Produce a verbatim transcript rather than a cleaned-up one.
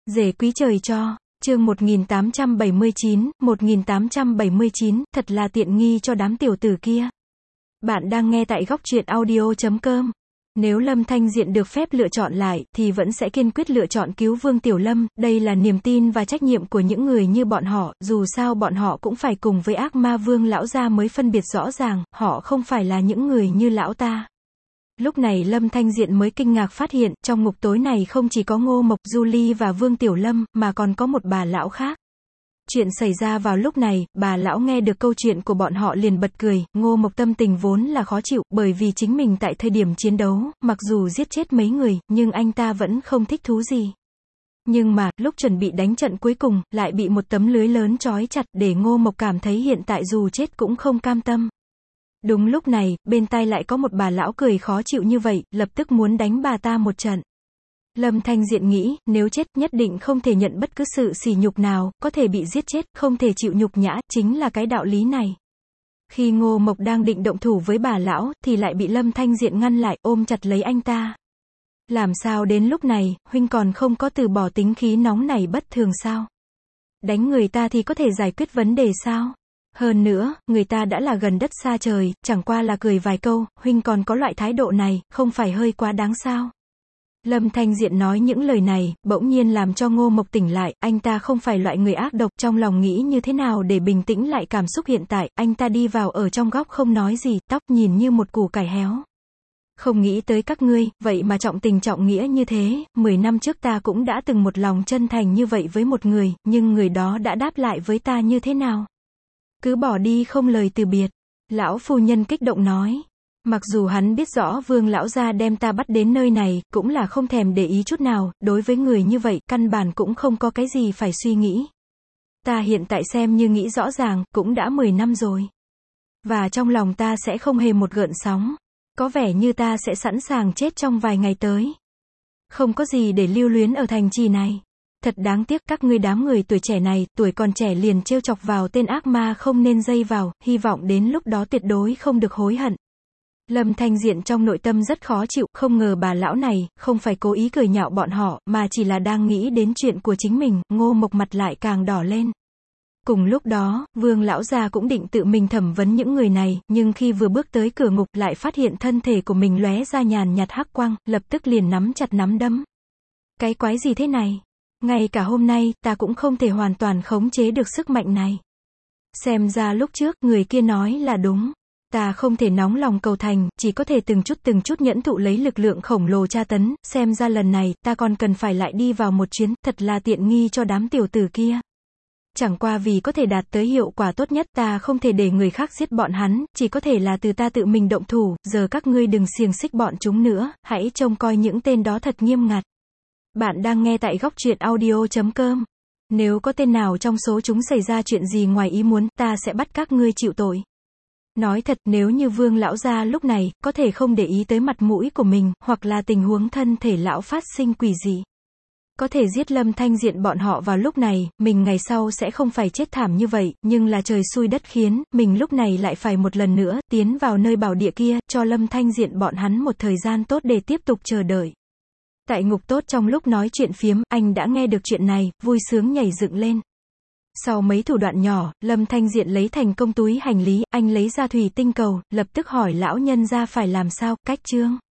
Rể quý trời cho, chương một nghìn tám trăm bảy mươi chín, một nghìn tám trăm bảy mươi chín, thật là tiện nghi cho đám tiểu tử kia. Bạn đang nghe tại góc truyện audio chấm com. Nếu Lâm Thanh Diện được phép lựa chọn lại, thì vẫn sẽ kiên quyết lựa chọn cứu Vương Tiểu Lâm, đây là niềm tin và trách nhiệm của những người như bọn họ, dù sao bọn họ cũng phải cùng với ác ma Vương lão gia mới phân biệt rõ ràng, họ không phải là những người như lão ta. Lúc này Lâm Thanh Diện mới kinh ngạc phát hiện, trong ngục tối này không chỉ có Ngô Mộc, Julie và Vương Tiểu Lâm, mà còn có một bà lão khác. Chuyện xảy ra vào lúc này, bà lão nghe được câu chuyện của bọn họ liền bật cười. Ngô Mộc tâm tình vốn là khó chịu, bởi vì chính mình tại thời điểm chiến đấu, mặc dù giết chết mấy người, nhưng anh ta vẫn không thích thú gì. Nhưng mà, lúc chuẩn bị đánh trận cuối cùng, lại bị một tấm lưới lớn trói chặt, để Ngô Mộc cảm thấy hiện tại dù chết cũng không cam tâm. Đúng lúc này, bên tai lại có một bà lão cười khó chịu như vậy, lập tức muốn đánh bà ta một trận. Lâm Thanh Diện nghĩ, nếu chết nhất định không thể nhận bất cứ sự sỉ nhục nào, có thể bị giết chết, không thể chịu nhục nhã, chính là cái đạo lý này. Khi Ngô Mộc đang định động thủ với bà lão, thì lại bị Lâm Thanh Diện ngăn lại, ôm chặt lấy anh ta. Làm sao đến lúc này, huynh còn không có từ bỏ tính khí nóng này bất thường sao? Đánh người ta thì có thể giải quyết vấn đề sao? Hơn nữa, người ta đã là gần đất xa trời, chẳng qua là cười vài câu, huynh còn có loại thái độ này, không phải hơi quá đáng sao? Lâm Thanh Diện nói những lời này, bỗng nhiên làm cho Ngô Mộc tỉnh lại, anh ta không phải loại người ác độc, trong lòng nghĩ như thế nào để bình tĩnh lại cảm xúc hiện tại, anh ta đi vào ở trong góc không nói gì, tóc nhìn như một củ cải héo. Không nghĩ tới các ngươi, vậy mà trọng tình trọng nghĩa như thế, mười năm trước ta cũng đã từng một lòng chân thành như vậy với một người, nhưng người đó đã đáp lại với ta như thế nào? Cứ bỏ đi không lời từ biệt. Lão phu nhân kích động nói. Mặc dù hắn biết rõ Vương lão gia đem ta bắt đến nơi này, cũng là không thèm để ý chút nào, đối với người như vậy, căn bản cũng không có cái gì phải suy nghĩ. Ta hiện tại xem như nghĩ rõ ràng, cũng đã mười năm rồi. Và trong lòng ta sẽ không hề một gợn sóng. Có vẻ như ta sẽ sẵn sàng chết trong vài ngày tới. Không có gì để lưu luyến ở thành trì này. Thật đáng tiếc các ngươi đám người tuổi trẻ này, tuổi còn trẻ liền trêu chọc vào tên ác ma không nên dây vào, hy vọng đến lúc đó tuyệt đối không được hối hận. Lâm Thanh Diện trong nội tâm rất khó chịu, không ngờ bà lão này, không phải cố ý cười nhạo bọn họ, mà chỉ là đang nghĩ đến chuyện của chính mình, Ngô Mộc mặt lại càng đỏ lên. Cùng lúc đó, Vương lão gia cũng định tự mình thẩm vấn những người này, nhưng khi vừa bước tới cửa ngục, lại phát hiện thân thể của mình lóe ra nhàn nhạt hắc quang, lập tức liền nắm chặt nắm đấm. Cái quái gì thế này? Ngay cả hôm nay, ta cũng không thể hoàn toàn khống chế được sức mạnh này. Xem ra lúc trước, người kia nói là đúng. Ta không thể nóng lòng cầu thành, chỉ có thể từng chút từng chút nhẫn thụ lấy lực lượng khổng lồ tra tấn, xem ra lần này, ta còn cần phải lại đi vào một chuyến, thật là tiện nghi cho đám tiểu tử kia. Chẳng qua vì có thể đạt tới hiệu quả tốt nhất, ta không thể để người khác giết bọn hắn, chỉ có thể là từ ta tự mình động thủ, giờ các ngươi đừng xiềng xích bọn chúng nữa, hãy trông coi những tên đó thật nghiêm ngặt. Bạn đang nghe tại góc truyện audio chấm com. Nếu có tên nào trong số chúng xảy ra chuyện gì ngoài ý muốn, ta sẽ bắt các ngươi chịu tội. Nói thật, nếu như Vương lão gia lúc này, có thể không để ý tới mặt mũi của mình, hoặc là tình huống thân thể lão phát sinh quỷ dị. Có thể giết Lâm Thanh Diện bọn họ vào lúc này, mình ngày sau sẽ không phải chết thảm như vậy, nhưng là trời xui đất khiến, mình lúc này lại phải một lần nữa, tiến vào nơi bảo địa kia, cho Lâm Thanh Diện bọn hắn một thời gian tốt để tiếp tục chờ đợi. Tại ngục tốt trong lúc nói chuyện phiếm, anh đã nghe được chuyện này, vui sướng nhảy dựng lên. Sau mấy thủ đoạn nhỏ, Lâm Thanh Diện lấy thành công túi hành lý, anh lấy ra thủy tinh cầu, lập tức hỏi lão nhân ra phải làm sao, cách chương.